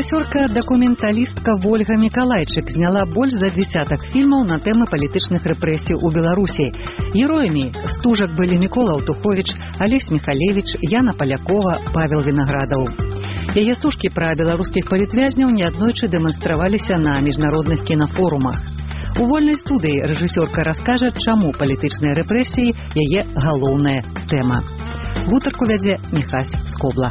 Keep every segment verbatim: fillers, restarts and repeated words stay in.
Рэжысёрка-дакументалістка Вольга Мікалайчык зняла больш за дзесятак фільмаў на тэмы палітычных рэпрэсій у Беларусі. Героямі стужак былі Мікола Аўтуховіч, Алесь Міхалевіч, Яна Палякова, Павел Вінаградаў. Яе стужкі пра беларускіх палітвязняў неаднойчы дэманстраваліся на міжнародных кінафорумах. У вольнай студыі рэжысёрка раскажа, чаму палітычныя рэпрэсіі яе галоўная тэма. Гутарку вядзе Міхась Скобла.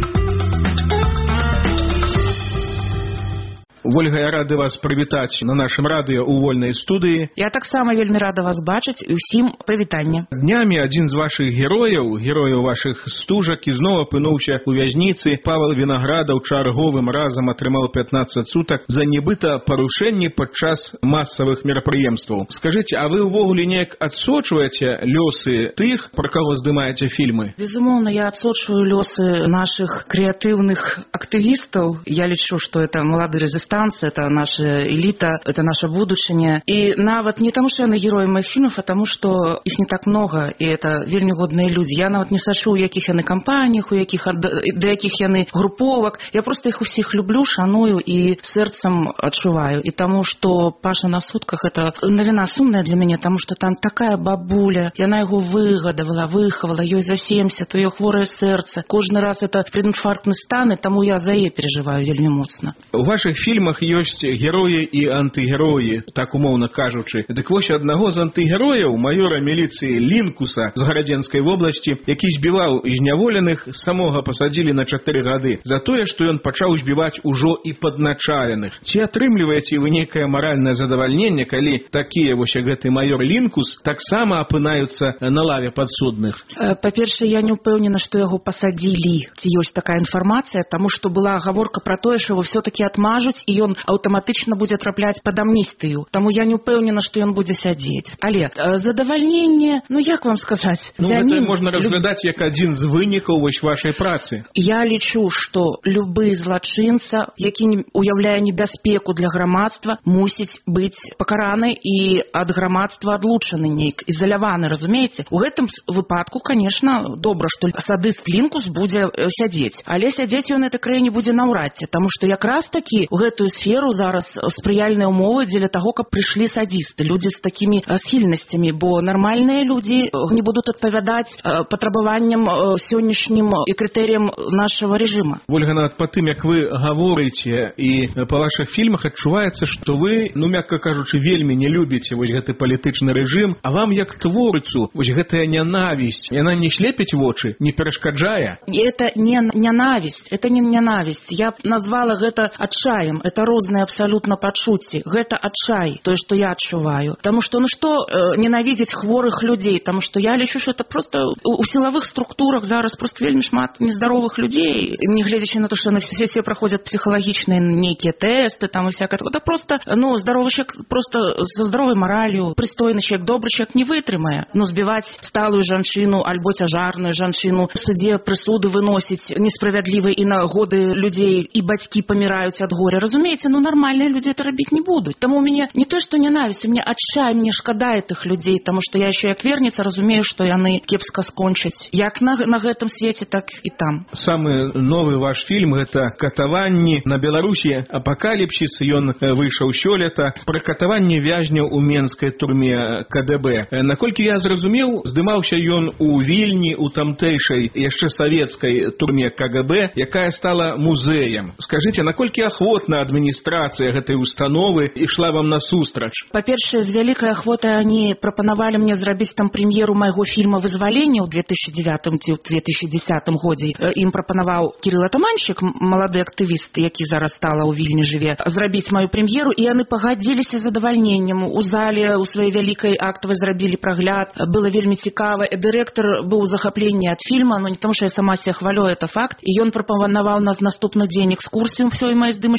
Вольга, я рады вас прывітаць на нашым радыё ў вольнай студыі. Я таксама вельмі рада вас бачыць і ўсім прывітанне. Днямі адзін з вашых герояў, герояў вашых стужак, ізноў апынуўся ў вязніцы. Павел Вінаградаў чарговым разам атрымаў пятнаццаць сутак за нібыта парушэнні падчас масавых мерапрыемстваў. Скажыце, а вы ўвогуле неяк адсочваеце лёсы тых, пра каго здымаеце фільмы? Безумоўна, я адсочваю лёсы нашых крэатыўных актывістаў. Я лічу, што это малады рэзістант, это наша элита, это наша будучыня. И нават не тому, что яны герои моих фильмов, а тому, что их не так много, и это вельмі годные люди. Я нават не сашу, у якіх яны кампаніях, у якіх, до якіх яны груповак. Я просто их усіх люблю, шаную и сердцем адчуваю. И тому, что Паша на сутках, это навіна сумная для мяне, тому что там такая бабуля, яна его выгадавала, выхавала, ёй за семьдесят, у её хворае сэрца. Кожны раз это прединфарктны стан, и тому я за яе переживаю вельмі моцна. У ваших фильмах ёсць героі і антыгероі, так умоўна кажучы. Дык вось аднаго з антыгерояў, маёра міліцыі Лінкуса з Гарадзенскай вобласці, які збіваў зняволеных, самога пасадзілі на чатыры гады за тое, што ён пачаў збіваць ужо і падначаленых. Ці атрымліваеце вы нейкае маральнае задавальненне, калі такія вось гэты маёр Лінкус таксама апынаюцца на лаве падсудных? Па-першае, я не ўпэўнена, што яго пасадзілі. Ці ёсць такая інфармацыя, таму што была гаворка пра тое, што его все-таки отмажуць, і ён аўтаматычна будзе трапляць пад амністыю. Таму я не ўпэўнена, што ён будзе сядзець. Але задавальненне, ну як вам сказаць? Ну, гэта можна разглядаць як адзін з вынікаў вось вашай працы. Я лічу, што любы злачынца, які уяўляе небяспеку для грамадства, мусіць быць пакараны і ад грамадства адлучаны нейк, ізаляваны, разумееце? У гэтым выпадку, конечно, добра, што садыст Лінкус будзе сядзець. Але сядзець ён этой краіне будзе наўрад ці, таму што якраз такі у гэтую сферу зараз спрыяльныя ўмовы дзеля таго, каб прыйшлі садзісты, людзі з такімі схільнасцямі, бо нармальныя людзі не будуць адпавядаць патрабаванням сённяшнім і крытэрыям нашага рэжыма. Вольга, нават па тым, як вы гаворыце і па вашых фільмах адчуваецца, што вы, ну мякка кажучы, вельмі не любіце вось гэты палітычны рэжым, а вам як творцу вось гэтая нянавісць, яна не слепіць вочы, не перашкаджае? Это не нянавісць, это не нянавісць. Я б назвала гэта адчаем. Это розныя абсалютна пачуцці. Гэта адчай, тое, што я адчуваю. Таму што, ну што э, ненавідзець хворых людзей? Таму што я лічу, што это просто у, у сілавых структурах зараз просто вельмі шмат нездаровых людзей, не гледзячы на то, што яны все, все праходзяць псіхалагічныя нейкія тэсты, там і всякое. Это просто, ну, здоровы чалавек просто со здоровай маралью, прыстойны чалавек, добры чалавек не вытрымае. Ну, збіваць сталую жанчыну альбо цяжарную жанчыну, в суде прысуды выносіць несправядлівыя і на годы людзей, і бацькі паміраюць ад горя. Разумееце, ну нормальные люди это робить не будут. Тому у меня не то, что ненависть, у меня отчай, мне шкада этих людей, потому что я еще як верница разумею, что яны кепска скончаць. Як на, на гэтым свете, так и там. Самый новый ваш фильм — это «Катаванні на Беларусі. Апокаліпсіс». Ён выйшаў сёлета. Пра катаванне вязняў у менскай турме ка дэ бэ. Наколькі я зразумеў, здымаўся ён у Вільні, у тамтэйшай яшчэ савецкай турме ка гэ бэ, якая стала музеем. Скажите, наколькі ахвотна адміністрацыя гэтай установы ішла вам насустрач? Па-першае, з вялікай ахвотай они прапанавалі мне зрабіць там прэм'еру майго фільма «Вызваленне» ў две тысячи девятым ці ў две тысячи десятым годзе. Ім прапанаваў Кірыл Атаманчык, малады актывіст, які зараз стала ў Вільні жыве, зрабіць маю прэм'еру, і яны пагадзіліся з задавальненнем. У зале у сваёй вялікай актавай зрабілі прагляд, было вельмі цікава. Дырэктар быў у захапленні ад фільма, но не тому, што я сама себе хвалю, это факт. І ён прапанаваў нас наступны дзень экскурсію ўсёй маёй здымачнай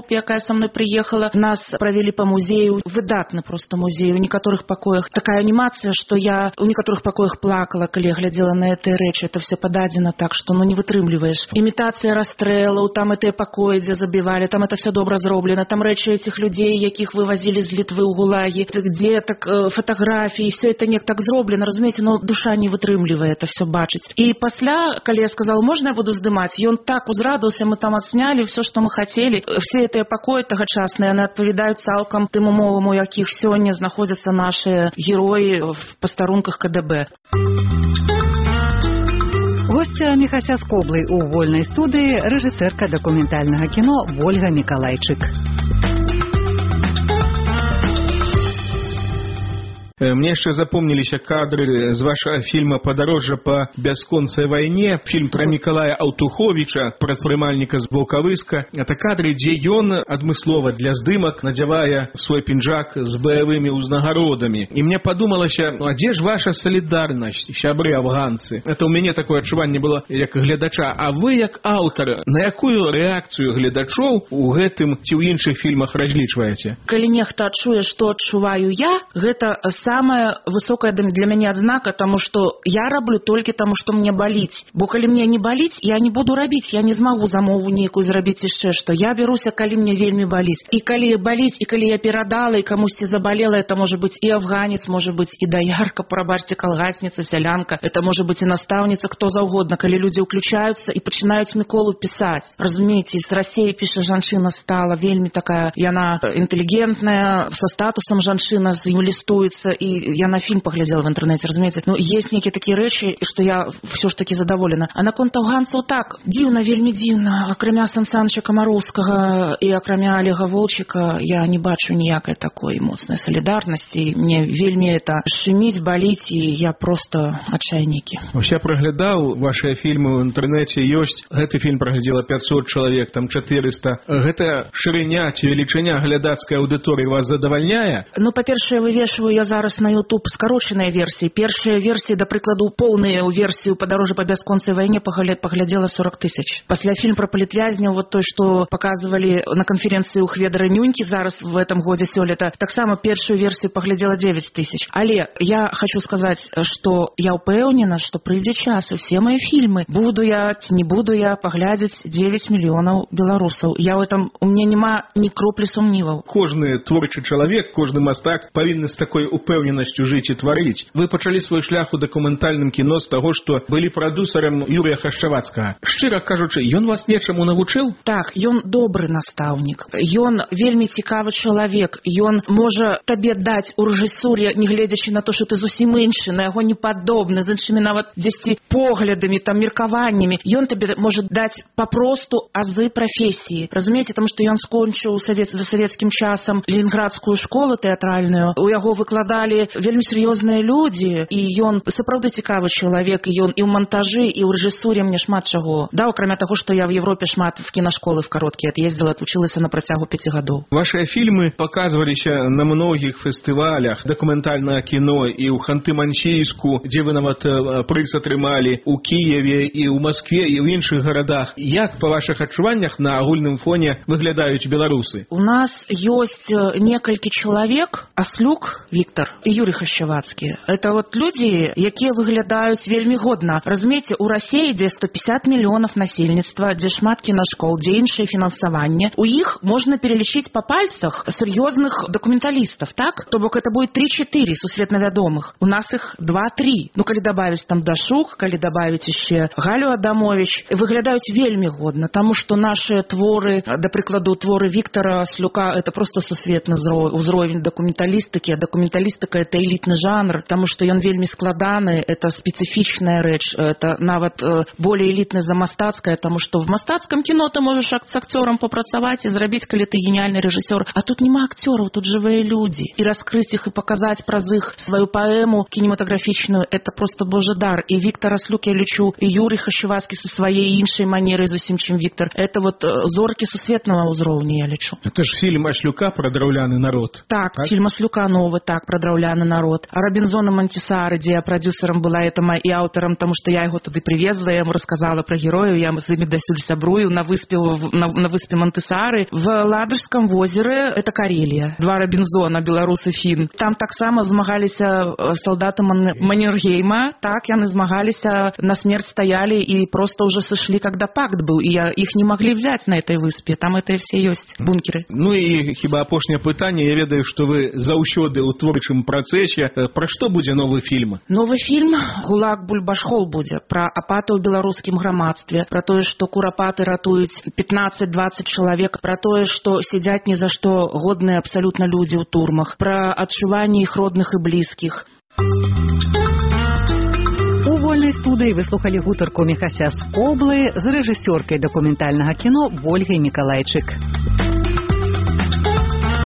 группе, якая со мной приехала. Нас провели по музею. Выдатны просто музей. У некоторых покоях такая анимация, что я у некоторых покоях плакала, когда я глядела на этой речи. Это все подадено так, что ну не вытрымліваешь. Имитация расстрелу, там это покои, где забивали, там это все добро зроблено, там речи этих людей, яких вывозили из Литвы у ГУЛАГи, где так фотографии, все это не так зроблено, разумеете, но душа не вытрымлівае это все бачить. И пасля, когда я сказала, можно я буду сдымать, и он так узрадовался, мы там отсняли все, что мы хотели. Все эти покои тагачасныя, они отповедают цалкам тым умовам, у якіх сёння знаходзяцца наши герои в пастарунках КДБ. Гостя Міхася Скоблый у вольнай студыі рэжысэрка дакументальнага кіно Вольга Мікалайчык. Мне еще запомнились кадры с вашего фильма «Подорожжа по бясконцай войне», фильм про Миколая Аўтуховіча, прадпрымальніка з Волковыска. Это кадры, где ён адмыслова для здымак надевая свой пинжак с боевыми узнагародами. И мне подумалось, а где же ваша солидарность, сябры афганцы? Это у меня такое адчуванне было, как глядача. А вы, как автор, на якую реакцию глядачоў у гэтым ці ў іншых фильмах разлічваеце? Калі нехта адчуе, што адчуваю я, гэта самая высокая для мяне адзнака, тому что я раблю толькі таму, што мне баліць. Бо калі мне не баліць, я не буду рабіць, я не змагу замову нейкую зрабіць яшчэ што. Я бяруся, калі мне вельмі баліць. І калі баліць, і калі я перадала, і камусьці забалела, это можа быць і афганец, можа быць і даярка, прабачце, калгасніца, сялянка, это можа быць і настаўніца, хто заўгодна, калі людзі ўключаюцца і пачынаюць Міколу пісаць. Разумееце, з Расіі піша жанчына стала вельмі такая, яна інтэлігентная, са статусам жанчына, з ім лістуецца, и я на фильм поглядела в интернете, разумеется. Ну, есть некие такие речи, что я все ж таки задоволена. А наконт афганцаў так, дзіўна, вельмі дзіўна. Акрамя Сан Саныча Камароўскага и акрамя Олега Волчика я не бачу ніякай такой моцнай солидарности. Мне вельмі это шуміць, баліць, и я просто отчайнікі. Я проглядаў ваши фильмы в интернете, ёсць. Гэты фильм проглядела пятьсот человек, там четыреста. Гэта шырыня ці велічыня глядацкай аўдыторыі вас задавальняе? Ну, па-першае, вывешваю я зараз на YouTube скороченные версии. Першая версия, до прикладу, полную версию «Подорожжа по бясконцай войне» поглядела сорок тысяч. После фильм про политвязняў, вот то, что показывали на конференции у Хведара Нюньки зараз в этом годе сёлета, так само первую версию поглядела девять тысяч. Але я хочу сказать, что я упэўнена, что прыйдзе час, и все мои фильмы, буду я, не буду я, поглядзець девять миллионов белорусов. Я в этом, у меня нема ни кроплі сумніваў. Кожны творчы чалавек, кожны мастак павінны з такой упэўненасцю жыць і тварыць. Вы пачалі свой шлях у дакументальным кіно з таго, што былі прадусарам Юрыя Хашчавацкага. Шчыра кажучы, ён вас нечаму навучыў? Так, ён добры настаўнік. Ён вельмі цікавы чалавек. Ён можа табе даць у рэжысуры, не гледзячы на то, што ты зусім іншы, на яго не падобны, з іншымі нават дзесьці поглядамі, там меркаваннямі. Ён табе можа даць папросту азы прафесіі. Разумееце, таму што ён скончыў савет, за савецкім часам Ленінградскую школу тэатральную. У яго выкладалі вельмі сур'ёзныя людзі, і ён сапраўды цікавы чалавек, і ён і ў монтажы, і ў рэжысуры мне шмат чаго. Да, акрамя таго, што я в Европе шмат в кінашколы в кароткія ад'ездзіла, отвучылася на працягу пяці гадоў. Ваши фильмы показываліся на многіх фестывалях дакументальнага кіно і ў Ханты-Мансійску, дзе вы нават прыз атрымалі, у Кіеве і ў Маскве і ў іншых гарадах. Як па вашых адчуваннях на агульным фоне выглядаюць беларусы? У нас ёсць некалькі чалавек, Аслюк Віктор і Юрий Хашчавацкі. Это вот люди, якія выглядаюць вельмі годна. Разумееце, у Расіі, дзе сто пятьдесят миллионов насельніцтва, дзе шмат кінашкол, дзе іншае фінансаванне, у іх можна перелічыць па пальцах сур'ёзных дакументалістаў, так? То бок это будет три-четыре сусветна вядомых. У нас их два-три. Ну, калі добавить там Дашук, калі добавить яшчэ Галю Адамович, выглядаюць вельмі годна, таму што наши творы, да прыкладу, творы Віктора Аслюка, это просто сусветны ўзровень дакументалістыкі, а дакументалістыка это элітны жанр, таму што ён вельмі складаны, это специфічная рэч, это нават более элітная за мастацкая, таму што в мастацкам кіно ты можаш с акцёрам попрацаваць і зрабіць, калі ты гениальны рэжысёр, а тут нема акцёраў, тут жывыя людзі, і раскрыць іх і паказаць праз іх сваю паэму кінематаграфічную, это просто божий дар. І Віктор Аслюк, я лічу, і Юрий Хашчавацкі са сваей іншай манерай зусім, чым Віктор, это вот зоркі сусветнага ўзроўня, я лічу. Это ж фильм Аслюка про драўляны народ. Так, так? Фильм Аслюка новый, так, про драўляны драўляны народ. А Робінзона Монтісары, дзе я прадюсерам была этама і аўтарам, таму што я яго туды привезла, я яму расказала пра герояў, я з імі дасюль сябрую на выспе, на, на выспе Монтысары. В Ладожском возеры, это Карелия, два Робінзона, беларус і фін. Там таксама змагаліся салдаты Маннергейма, так, яны змагаліся, на смерть стояли и просто уже сошли, когда пакт был, и я, их не могли взять на этой выспе, там это все есть, бункеры. Ну і хіба апошняе пытанне, я ведаю, што вы заўсёды ў творчым працэсе. Пра што будзе новы фільм? Новы фільм «Гулаг Бульбашхол» будзе, пра апаты ў беларускім грамадстве, пра тое, што курапаты ратуюць пятнаццаць-дваццаць чалавек, пра тое, што сядзяць ні за што годныя абсалютна людзі ў турмах, пра адчуванне іх родных і блізкіх. У вольнай студыі вы слухалі гутарку Міхася Скоблы з рэжысёркай дакументальнага кіно Ольгай Мікалайчык.